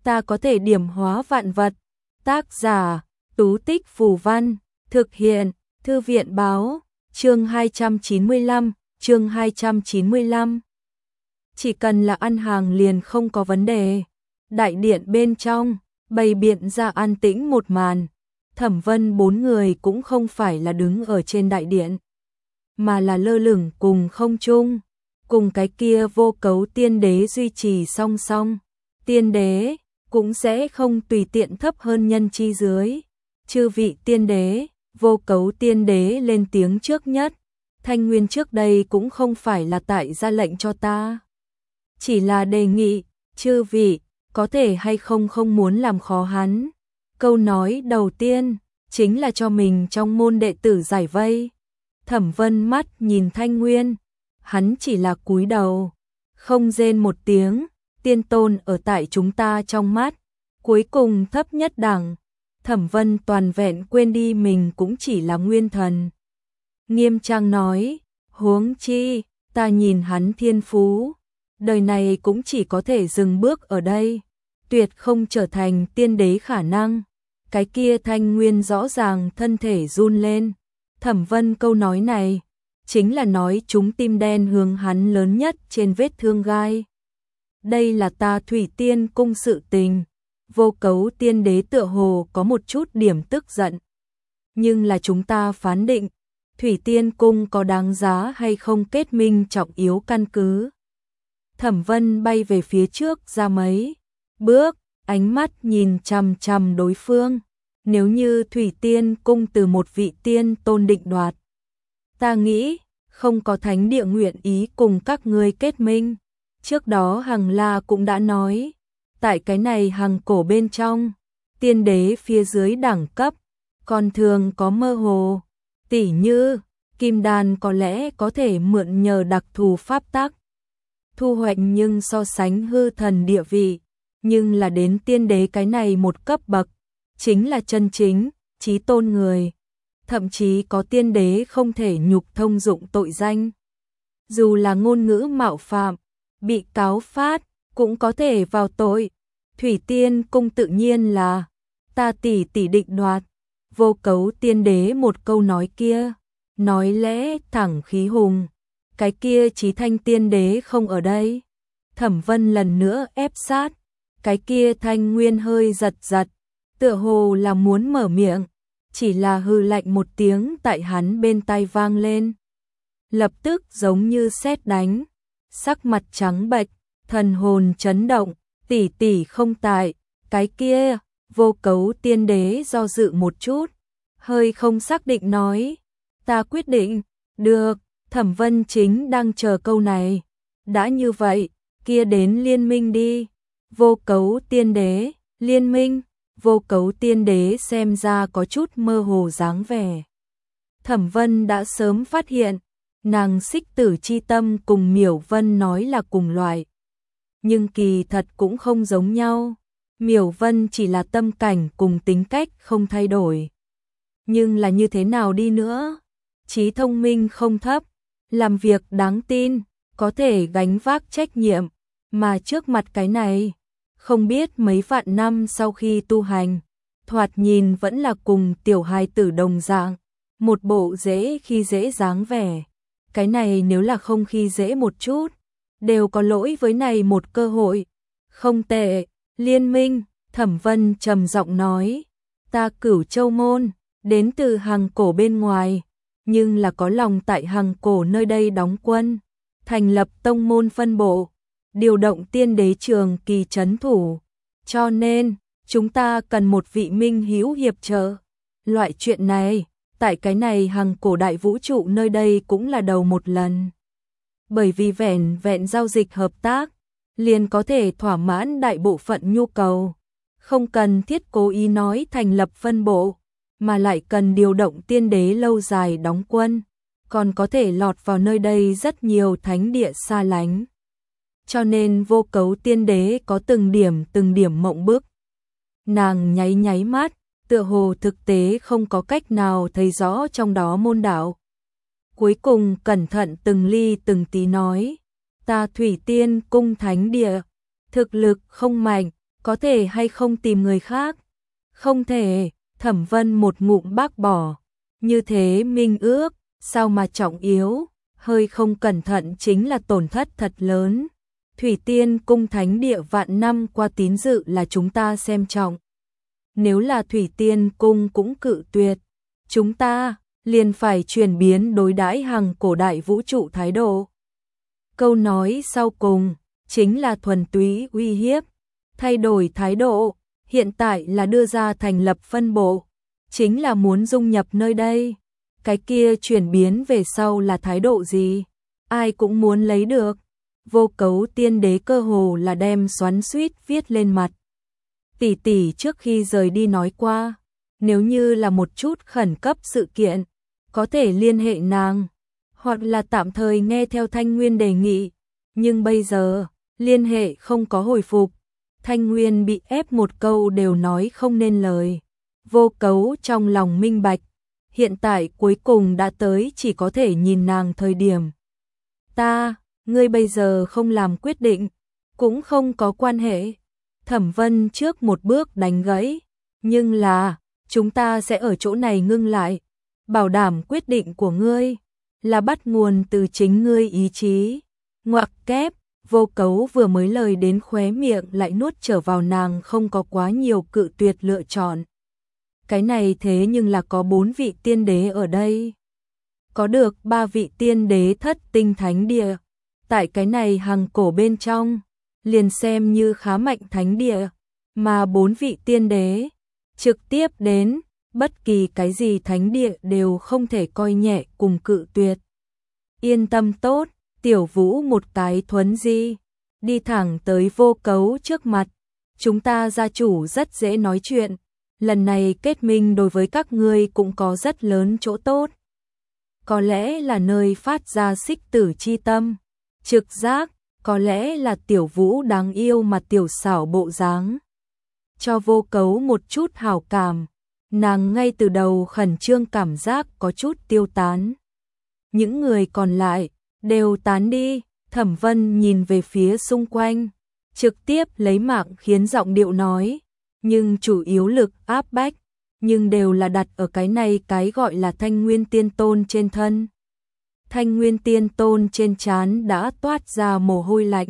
ta có thể điểm hóa vạn vật. Tác giả, Tú Tích Phù Văn, thực hiện, Thư viện Báo, chương 295, chương 295. Chỉ cần là ăn hàng liền không có vấn đề. Đại điện bên trong, bày biện ra an tĩnh một màn. Thẩm Vân 4 người cũng không phải là đứng ở trên đại điện, mà là lơ lửng cùng không trung, cùng cái kia vô cấu tiên đế duy trì song song. Tiên đế cũng sẽ không tùy tiện thấp hơn nhân chi dưới. Chư vị tiên đế, vô cấu tiên đế lên tiếng trước nhất. Thanh Nguyên trước đây cũng không phải là tại ra lệnh cho ta, chỉ là đề nghị, chư vị có thể hay không muốn làm khó hắn. Câu nói đầu tiên chính là cho mình trong môn đệ tử giải vây. Thẩm Vân mắt nhìn Thanh Nguyên, hắn chỉ là cúi đầu, không rên một tiếng. Tiên tôn ở tại chúng ta trong mắt, cuối cùng thấp nhất đẳng. Thẩm Vân toàn vẹn quên đi mình cũng chỉ là nguyên thần. Nghiêm trang nói, huống chi, ta nhìn hắn thiên phú, đời này cũng chỉ có thể dừng bước ở đây, tuyệt không trở thành tiên đế khả năng. Cái kia Thanh Nguyên rõ ràng thân thể run lên. Thẩm Vân câu nói này, chính là nói chúng tim đen hướng hắn lớn nhất trên vết thương gai. Đây là ta Thủy Tiên cung sự tình. Vô cấu tiên đế tựa hồ có một chút điểm tức giận. Nhưng là chúng ta phán định, Thủy Tiên cung có đáng giá hay không kết minh trọng yếu căn cứ. Thẩm Vân bay về phía trước ra mấy bước, ánh mắt nhìn chằm chằm đối phương. Nếu như Thủy Tiên cung từ một vị tiên tôn định đoạt, ta nghĩ không có thánh địa nguyện ý cùng các ngươi kết minh. Trước đó Hằng La cũng đã nói, tại cái này Hằng cổ bên trong, tiên đế phía dưới đẳng cấp còn thường có mơ hồ, tỉ như kim đan có lẽ có thể mượn nhờ đặc thù pháp tắc thu hoạch nhưng so sánh hư thần địa vị, nhưng là đến tiên đế cái này một cấp bậc, chính là chân chính chí tôn người. Thậm chí có tiên đế không thể nhục thông dụng tội danh, dù là ngôn ngữ mạo phạm, bị cáo phát cũng có thể vào tội. Thủy Tiên cung tự nhiên là ta tỷ định đoạt. Vô cấu tiên đế một câu nói kia, nói lẽ thẳng khí hùng. Cái kia Chí Thanh tiên đế không ở đây. Thẩm Vân lần nữa ép sát. Cái kia Thanh Nguyên hơi giật giật, tựa hồ là muốn mở miệng, chỉ là hừ lạnh một tiếng tại hắn bên tai vang lên. Lập tức giống như sét đánh, sắc mặt trắng bệch, thần hồn chấn động, tỷ không tại. Cái kia, vô cấu tiên đế do dự một chút, hơi không xác định nói, ta quyết định. Được. Thẩm Vân chính đang chờ câu này. Đã như vậy, kia đến liên minh đi. Vô cấu tiên đế, liên minh. Vô cấu tiên đế xem ra có chút mơ hồ dáng vẻ. Thẩm Vân đã sớm phát hiện, nàng Xích Tử chi tâm cùng Miểu Vân nói là cùng loại, nhưng kỳ thật cũng không giống nhau. Miểu Vân chỉ là tâm cảnh cùng tính cách không thay đổi. Nhưng là như thế nào đi nữa, trí thông minh không thấp, làm việc đáng tin, có thể gánh vác trách nhiệm, mà trước mặt cái này, không biết mấy vạn năm sau khi tu hành, thoạt nhìn vẫn là cùng tiểu hài tử đồng dạng, một bộ dễ khi dễ dáng vẻ. Cái này nếu là không khi dễ một chút, đều có lỗi với này một cơ hội. Không tệ, liên minh. Thẩm Vân trầm giọng nói, ta Cửu Châu môn, đến từ Hằng cổ bên ngoài, nhưng là có lòng tại Hằng cổ nơi đây đóng quân, thành lập tông môn phân bộ, điều động tiên đế trường kỳ trấn thủ, cho nên chúng ta cần một vị minh hữu hiệp trợ. Loại chuyện này, tại cái này Hằng cổ đại vũ trụ nơi đây cũng là đầu một lần. Bởi vì vẹn giao dịch hợp tác, liền có thể thỏa mãn đại bộ phận nhu cầu, không cần thiết cố ý nói thành lập phân bộ, mà lại cần điều động tiên đế lâu dài đóng quân, còn có thể lọt vào nơi đây rất nhiều thánh địa xa lánh. Cho nên vô cấu tiên đế có từng điểm mộng bức. Nàng nháy mắt, tựa hồ thực tế không có cách nào thấy rõ trong đó môn đạo. Cuối cùng cẩn thận từng ly từng tí nói, ta Thủy Tiên cung thánh địa, thực lực không mạnh, có thể hay không tìm người khác? Không thể, Thẩm Vân một ngụm bác bỏ. Như thế minh ước, sao mà trọng yếu, hơi không cẩn thận chính là tổn thất thật lớn. Thủy Tiên cung thánh địa vạn năm qua tín dự là chúng ta xem trọng. Nếu là Thủy Tiên cung cũng cự tuyệt, chúng ta liền phải chuyển biến đối đãi hàng cổ đại vũ trụ thái độ. Câu nói sau cùng chính là thuần túy uy hiếp, thay đổi thái độ, hiện tại là đưa ra thành lập phân bộ, chính là muốn dung nhập nơi đây. Cái kia chuyển biến về sau là thái độ gì? Ai cũng muốn lấy được. Vô Cấu Tiên Đế cơ hồ là đem xoắn xuýt viết lên mặt. Tỷ tỷ trước khi rời đi nói qua, nếu như là một chút khẩn cấp sự kiện, có thể liên hệ nàng, hoặc là tạm thời nghe theo Thanh Nguyên đề nghị, nhưng bây giờ, liên hệ không có hồi phục, Thanh Nguyên bị ép một câu đều nói không nên lời. Vô Cấu trong lòng minh bạch, hiện tại cuối cùng đã tới chỉ có thể nhìn nàng thời điểm. Ngươi bây giờ không làm quyết định, cũng không có quan hệ. Thẩm Vân trước một bước đánh gãy, nhưng là, chúng ta sẽ ở chỗ này ngưng lại, bảo đảm quyết định của ngươi là bắt nguồn từ chính ngươi ý chí. Ngoặc kép, Vô Cấu vừa mới lời đến khóe miệng lại nuốt trở vào, nàng không có quá nhiều cự tuyệt lựa chọn. Cái này thế nhưng là có 4 vị tiên đế ở đây. Có được 3 vị tiên đế thất tinh thánh địa. Tại cái này hàng cổ bên trong, liền xem như khá mạnh thánh địa, mà 4 vị tiên đế trực tiếp đến, bất kỳ cái gì thánh địa đều không thể coi nhẹ cùng cự tuyệt. Yên tâm tốt, Tiểu Vũ một cái thuấn di, đi thẳng tới Vô Cấu trước mặt. Chúng ta gia chủ rất dễ nói chuyện, lần này kết minh đối với các ngươi cũng có rất lớn chỗ tốt. Có lẽ là nơi phát ra xích tử chi tâm, trực giác, có lẽ là Tiểu Vũ đáng yêu mà tiểu xảo bộ dáng. Cho Vô Cấu một chút hảo cảm, nàng ngay từ đầu khẩn trương cảm giác có chút tiêu tán. Những người còn lại đều tán đi. Thẩm Vân nhìn về phía xung quanh, trực tiếp lấy mạng khiến giọng điệu nói, nhưng chủ yếu lực áp bách, nhưng đều là đặt ở cái này cái gọi là Thanh Nguyên Tiên Tôn trên thân. Thanh Nguyên Tiên Tôn trên trán đã toát ra mồ hôi lạnh,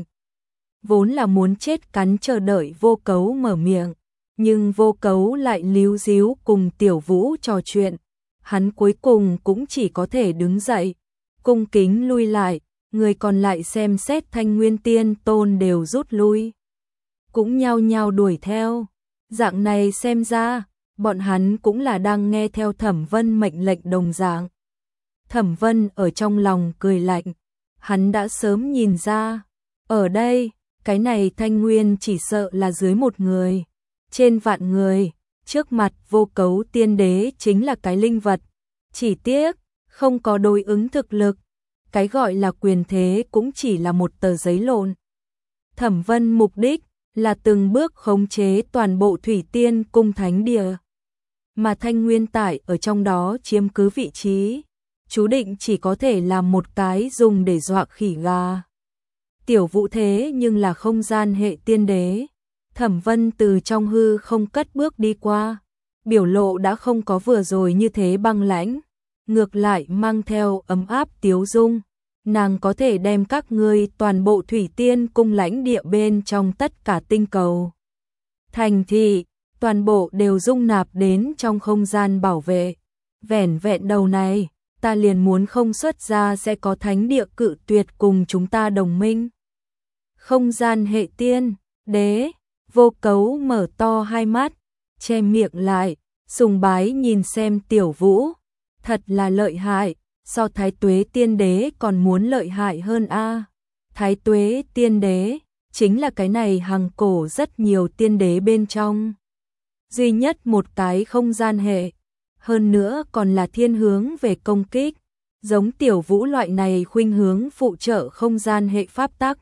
vốn là muốn chết cắn chờ đợi Vô Cấu mở miệng, nhưng Vô Cấu lại líu díu cùng Tiểu Vũ trò chuyện, hắn cuối cùng cũng chỉ có thể đứng dậy, cung kính lui lại. Người còn lại xem xét Thanh Nguyên Tiên Tôn đều rút lui, cũng nhao nhao đuổi theo. Dạng này xem ra, bọn hắn cũng là đang nghe theo Thẩm Vân mệnh lệnh đồng dạng. Thẩm Vân ở trong lòng cười lạnh, hắn đã sớm nhìn ra, ở đây, cái này Thanh Nguyên chỉ sợ là dưới một người, trên vạn người, trước mặt Vô Cấu Tiên Đế chính là cái linh vật, chỉ tiếc, không có đối ứng thực lực. Cái gọi là quyền thế cũng chỉ là một tờ giấy lộn. Thẩm Vân mục đích là từng bước khống chế toàn bộ Thủy Tiên cung thánh địa, mà Thanh Nguyên tại ở trong đó chiếm cứ vị trí, chú định chỉ có thể làm một cái dùng để dọa khỉ gà. Tiểu Vũ thế nhưng là không gian hệ tiên đế. Thẩm Vân từ trong hư không cất bước đi qua, biểu lộ đã không có vừa rồi như thế băng lãnh, ngược lại mang theo ấm áp tiếu dung. Nàng có thể đem các ngươi toàn bộ Thủy Tiên cung lãnh địa bên trong tất cả tinh cầu, thành thị, toàn bộ đều dung nạp đến trong không gian bảo vệ. Vẻn vẹn đầu này, ta liền muốn không xuất ra sẽ có thánh địa cự tuyệt cùng chúng ta đồng minh. Không gian hệ tiên đế. Vô Cấu mở to hai mắt, che miệng lại, sùng bái nhìn xem Tiểu Vũ, thật là lợi hại, so Thái Tuế Tiên Đế còn muốn lợi hại hơn a. Thái Tuế Tiên Đế chính là cái này hàng cổ rất nhiều tiên đế bên trong duy nhất một cái không gian hệ, hơn nữa còn là thiên hướng về công kích, giống Tiểu Vũ loại này khuynh hướng phụ trợ không gian hệ pháp tắc.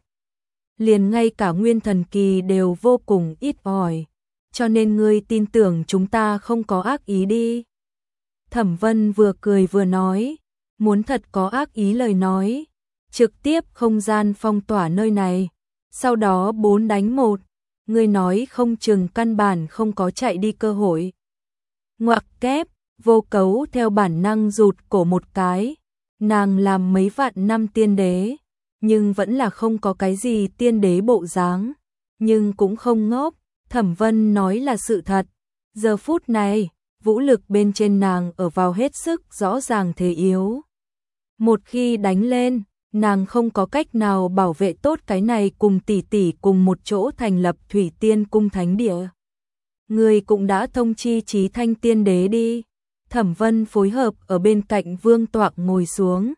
Liền ngay cả nguyên thần kỳ đều vô cùng ít ỏi, cho nên ngươi tin tưởng chúng ta không có ác ý đi. Thẩm Vân vừa cười vừa nói, muốn thật có ác ý lời nói, trực tiếp không gian phong tỏa nơi này, sau đó 4 đánh 1, ngươi nói không chừng căn bản không có chạy đi cơ hội. Ngoặc kép, Vô Cấu theo bản năng rụt cổ một cái, nàng làm mấy vạn năm tiên đế, nhưng vẫn là không có cái gì tiên đế bộ dáng, nhưng cũng không ngốc, Thẩm Vân nói là sự thật. Giờ phút này, vũ lực bên trên nàng ở vào hết sức rõ ràng thế yếu. Một khi đánh lên, nàng không có cách nào bảo vệ tốt cái này cùng tỷ tỷ cùng một chỗ thành lập Thủy Tiên Cung Thánh Địa. Người cũng đã thông chi Chí Thanh tiên đế đi. Thẩm Vân phối hợp ở bên cạnh Vương Toạc ngồi xuống.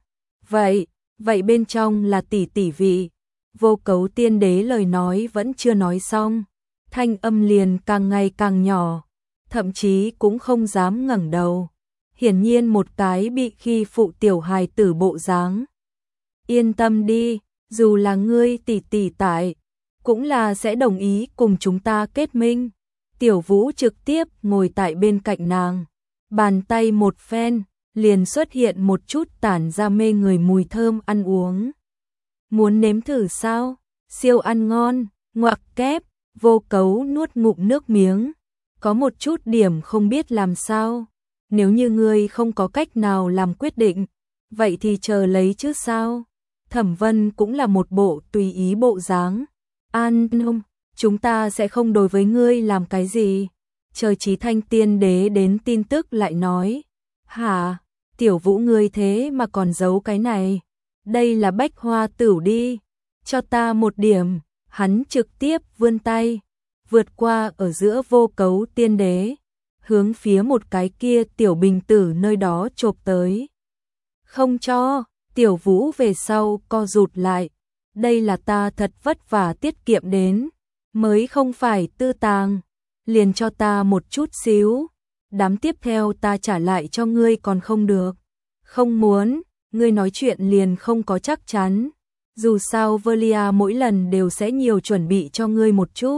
Vậy bên trong là tỷ tỷ vị. Vô Cấu tiên đế lời nói vẫn chưa nói xong, thanh âm liền càng ngày càng nhỏ, thậm chí cũng không dám ngẩng đầu. Hiển nhiên một cái bị khi phụ tiểu hài tử bộ dáng. Yên tâm đi, dù là ngươi tỷ tỷ tại, cũng là sẽ đồng ý cùng chúng ta kết minh. Tiểu Vũ trực tiếp ngồi tại bên cạnh nàng, bàn tay một phen, liền xuất hiện một chút tản ra mê người mùi thơm ăn uống. Muốn nếm thử sao? Siêu ăn ngon, ngoặc kép, Vô Cấu nuốt ngụm nước miếng, có một chút điểm không biết làm sao. Nếu như ngươi không có cách nào làm quyết định, vậy thì chờ lấy chứ sao? Thẩm Vân cũng là một bộ tùy ý bộ dáng. An tâm, chúng ta sẽ không đối với ngươi làm cái gì. Chờ Chí Thanh tiên đế đến tin tức lại nói. Hả? Tiểu Vũ ngươi thế mà còn giấu cái này. Đây là Bách Hoa Tửu đi. Cho ta một điểm. Hắn trực tiếp vươn tay, vượt qua ở giữa Vô Cấu tiên đế, hướng phía một cái kia tiểu bình tử nơi đó chộp tới. Không cho, Tiểu Vũ về sau co rụt lại. Đây là ta thật vất vả tiết kiệm đến, mới không phải tư tàng. Liền cho ta một chút xíu, đám tiếp theo ta trả lại cho ngươi còn không được. Không muốn, ngươi nói chuyện liền không có chắc chắn. Dù sao Velia mỗi lần đều sẽ nhiều chuẩn bị cho ngươi một chút.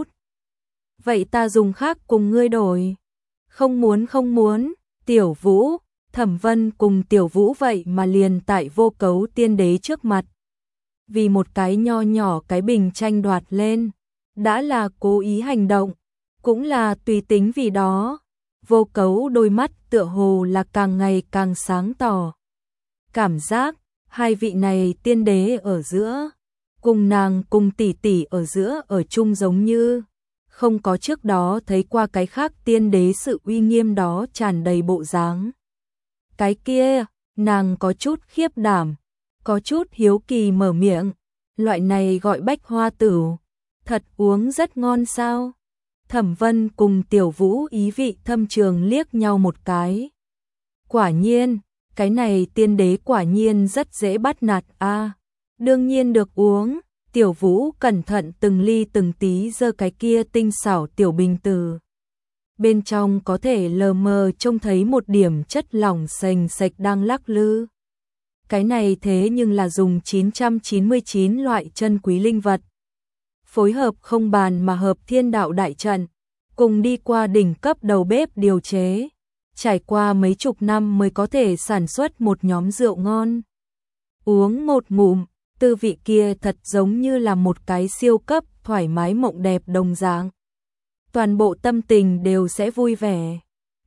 Vậy ta dùng khác cùng ngươi đổi. Không muốn, Tiểu Vũ, Thẩm Vân cùng Tiểu Vũ vậy mà liền tại Vô Cấu tiên đế trước mặt. Vì một cái nho nhỏ cái bình tranh đoạt lên, đã là cố ý hành động, cũng là tùy tính vì đó. Vô Cấu đôi mắt tựa hồ là càng ngày càng sáng tỏ. Cảm giác hai vị này tiên đế ở giữa, cùng nàng cùng tỷ tỷ ở giữa ở chung giống như không có trước đó thấy qua cái khác tiên đế sự uy nghiêm đó tràn đầy bộ dáng. Cái kia, nàng có chút khiếp đảm, có chút hiếu kỳ mở miệng, loại này gọi Bách Hoa Tửu, thật uống rất ngon sao? Thẩm Vân cùng Tiểu Vũ ý vị thâm trường liếc nhau một cái. Quả nhiên, cái này tiên đế quả nhiên rất dễ bắt nạt a. Đương nhiên được uống. Tiểu Vũ cẩn thận từng ly từng tí giơ cái kia tinh xảo tiểu bình tử. Bên trong có thể lờ mờ trông thấy một điểm chất lỏng sền sệt đang lắc lư. Cái này thế nhưng là dùng 999 loại chân quý linh vật. Phối hợp không bàn mà hợp thiên đạo đại trận, cùng đi qua đỉnh cấp đầu bếp điều chế. Trải qua mấy chục năm mới có thể sản xuất một nhóm rượu ngon. Uống một ngụm, tư vị kia thật giống như là một cái siêu cấp thoải mái mộng đẹp đồng dạng. Toàn bộ tâm tình đều sẽ vui vẻ.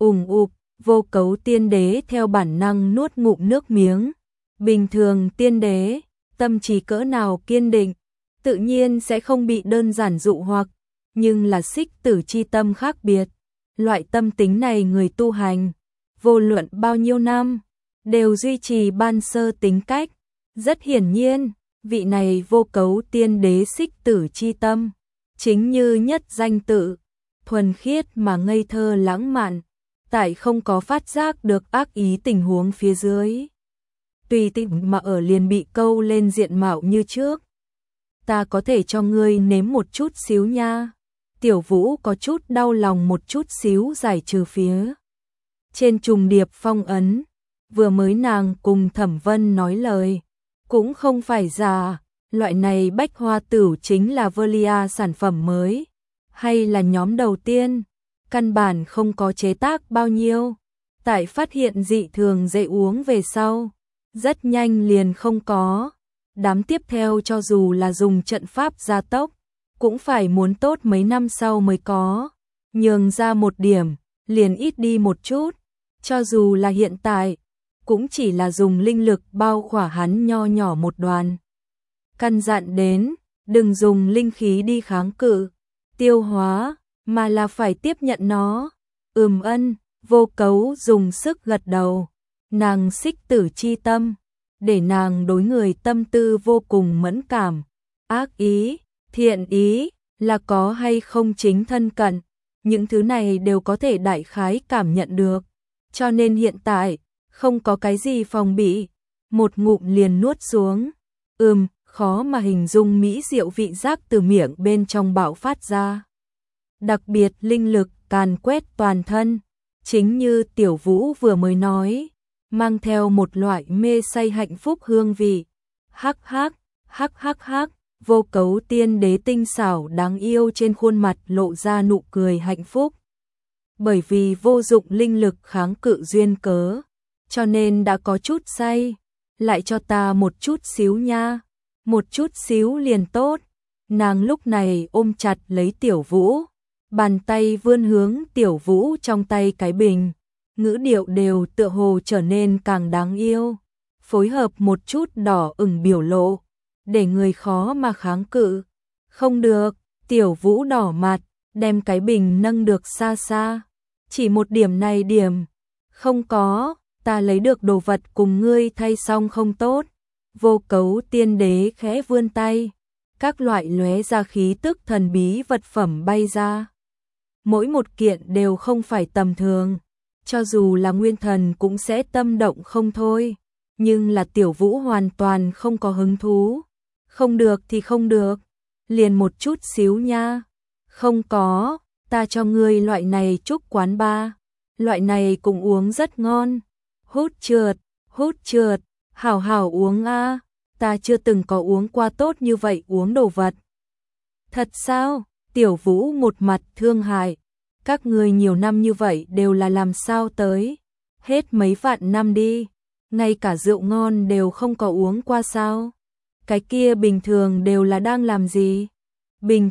Vô Cấu tiên đế theo bản năng nuốt ngụm nước miếng. Bình thường tiên đế, tâm trí cỡ nào kiên định, tự nhiên sẽ không bị đơn giản dụ hoặc, nhưng là xích tử chi tâm khác biệt. Loại tâm tính này người tu hành, vô luận bao nhiêu năm, đều duy trì ban sơ tính cách. Rất hiển nhiên, vị này Vô Cấu tiên đế xích tử chi tâm, chính như nhất danh tự, thuần khiết mà ngây thơ lãng mạn, tại không có phát giác được ác ý tình huống phía dưới. Tùy tiện mà ở liền bị câu lên diện mạo như trước. Ta có thể cho ngươi nếm một chút xíu nha. Tiểu Vũ có chút đau lòng một chút xíu giải trừ phía trên trùng điệp phong ấn. Vừa mới nàng cùng Thẩm Vân nói lời, cũng không phải giả, loại này Bách Hoa Tửu chính là Velia sản phẩm mới, hay là nhóm đầu tiên, căn bản không có chế tác bao nhiêu. Tại phát hiện dị thường dễ uống về sau, rất nhanh liền không có. Đám tiếp theo cho dù là dùng trận pháp gia tốc, cũng phải muốn tốt mấy năm sau mới có. Nhường ra một điểm, liền ít đi một chút. Cho dù là hiện tại, cũng chỉ là dùng linh lực bao khỏa hắn nho nhỏ một đoàn. Căn dặn đến, đừng dùng linh khí đi kháng cự, tiêu hóa, mà là phải tiếp nhận nó. Ân, Vô Cấu dùng sức gật đầu. Nàng xích tử chi tâm, để nàng đối người tâm tư vô cùng mẫn cảm. Ác ý, thiện ý, là có hay không chính thân cận, những thứ này đều có thể đại khái cảm nhận được. Cho nên hiện tại, không có cái gì phòng bị, một ngụm liền nuốt xuống. Khó mà hình dung mỹ diệu vị giác từ miệng bên trong bạo phát ra. Đặc biệt linh lực càn quét toàn thân, chính như Tiểu Vũ vừa mới nói, mang theo một loại mê say hạnh phúc hương vị. Hắc hắc, Vô Cấu tiên đế tinh xảo đáng yêu trên khuôn mặt lộ ra nụ cười hạnh phúc. Bởi vì vô dụng linh lực kháng cự duyên cớ, cho nên đã có chút say, lại cho ta một chút xíu nha, một chút xíu liền tốt. Nàng lúc này ôm chặt lấy Tiểu Vũ, bàn tay vươn hướng Tiểu Vũ trong tay cái bình, ngữ điệu đều tựa hồ trở nên càng đáng yêu, phối hợp một chút đỏ ửng biểu lộ, để người khó mà kháng cự. Không được, Tiểu Vũ đỏ mặt, đem cái bình nâng được xa xa. Chỉ một điểm này điểm. Không có, ta lấy được đồ vật cùng ngươi thay xong không tốt. Vô Cấu tiên đế khẽ vươn tay, các loại lóe ra khí tức thần bí vật phẩm bay ra. Mỗi một kiện đều không phải tầm thường, cho dù là nguyên thần cũng sẽ tâm động không thôi, nhưng là Tiểu Vũ hoàn toàn không có hứng thú. Không được thì không được, liền một chút xíu nha. Không có, ta cho ngươi loại này chúc quán ba, loại này cũng uống rất ngon. Hút trượt, hảo hảo uống a, ta chưa từng có uống qua tốt như vậy uống đồ vật. Thật sao? Tiểu Vũ một mặt thương hại, các ngươi nhiều năm như vậy đều là làm sao tới? Hết mấy vạn năm đi, ngay cả rượu ngon đều không có uống qua sao? Cái kia bình thường đều là đang làm gì? Bình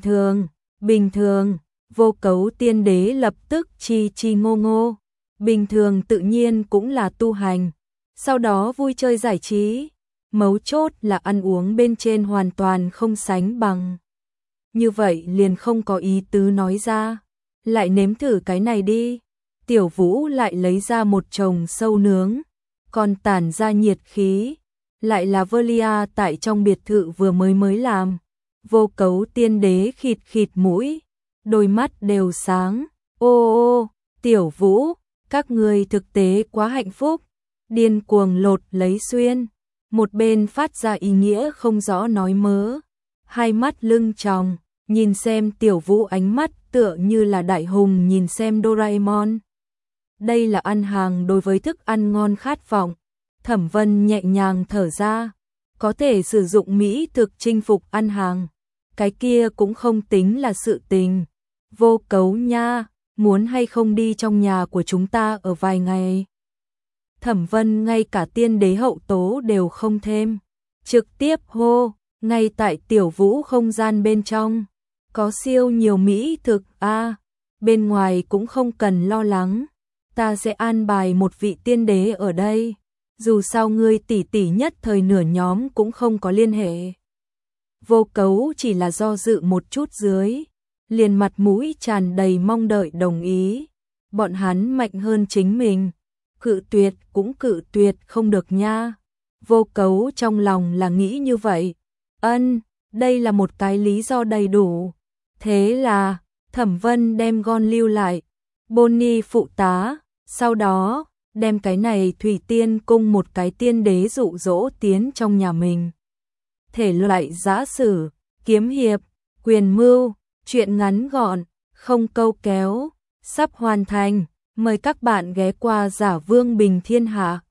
thường, Vô Cấu tiên đế lập tức chi ngô ngô. Bình thường tự nhiên cũng là tu hành, sau đó vui chơi giải trí, mấu chốt là ăn uống bên trên hoàn toàn không sánh bằng. Như vậy liền không có ý tứ nói ra, lại nếm thử cái này đi. Tiểu Vũ lại lấy ra một chồng sâu nướng, còn tản ra nhiệt khí, lại là Velia tại trong biệt thự vừa mới làm. Vô Cấu tiên đế khịt mũi, đôi mắt đều sáng. Ô, Tiểu Vũ, các người thực tế quá hạnh phúc. Điên cuồng lột lấy xuyên, một bên phát ra ý nghĩa không rõ nói mớ. Hai mắt lưng tròng, nhìn xem Tiểu Vũ ánh mắt tựa như là đại hùng nhìn xem Doraemon. Đây là ăn hàng đối với thức ăn ngon khát vọng. Thẩm Vân nhẹ nhàng thở ra, có thể sử dụng mỹ thực chinh phục ăn hàng, cái kia cũng không tính là sự tình. Vô Cấu nha, muốn hay không đi trong nhà của chúng ta ở vài ngày? Thẩm Vân ngay cả tiên đế hậu tố đều không thêm, trực tiếp hô. Ngay tại Tiểu Vũ không gian bên trong, có siêu nhiều mỹ thực bên ngoài cũng không cần lo lắng, ta sẽ an bài một vị tiên đế ở đây, dù sao ngươi tỷ tỷ nhất thời nửa nhóm cũng không có liên hệ. Vô Cấu chỉ là do dự một chút dưới, liền mặt mũi tràn đầy mong đợi đồng ý. Bọn hắn mạnh hơn chính mình, cự tuyệt cũng cự tuyệt không được nha. Vô Cấu trong lòng là nghĩ như vậy. Đây là một cái lý do đầy đủ. Thế là, Thẩm Vân đem Gon lưu lại, Bonnie phụ tá, sau đó, đem cái này Thủy Tiên cung một cái tiên đế dụ dỗ tiến trong nhà mình. Thể loại giã sử, kiếm hiệp, quyền mưu, chuyện ngắn gọn, không câu kéo, sắp hoàn thành. Mời các bạn ghé qua Giả Vương Bình Thiên Hạ.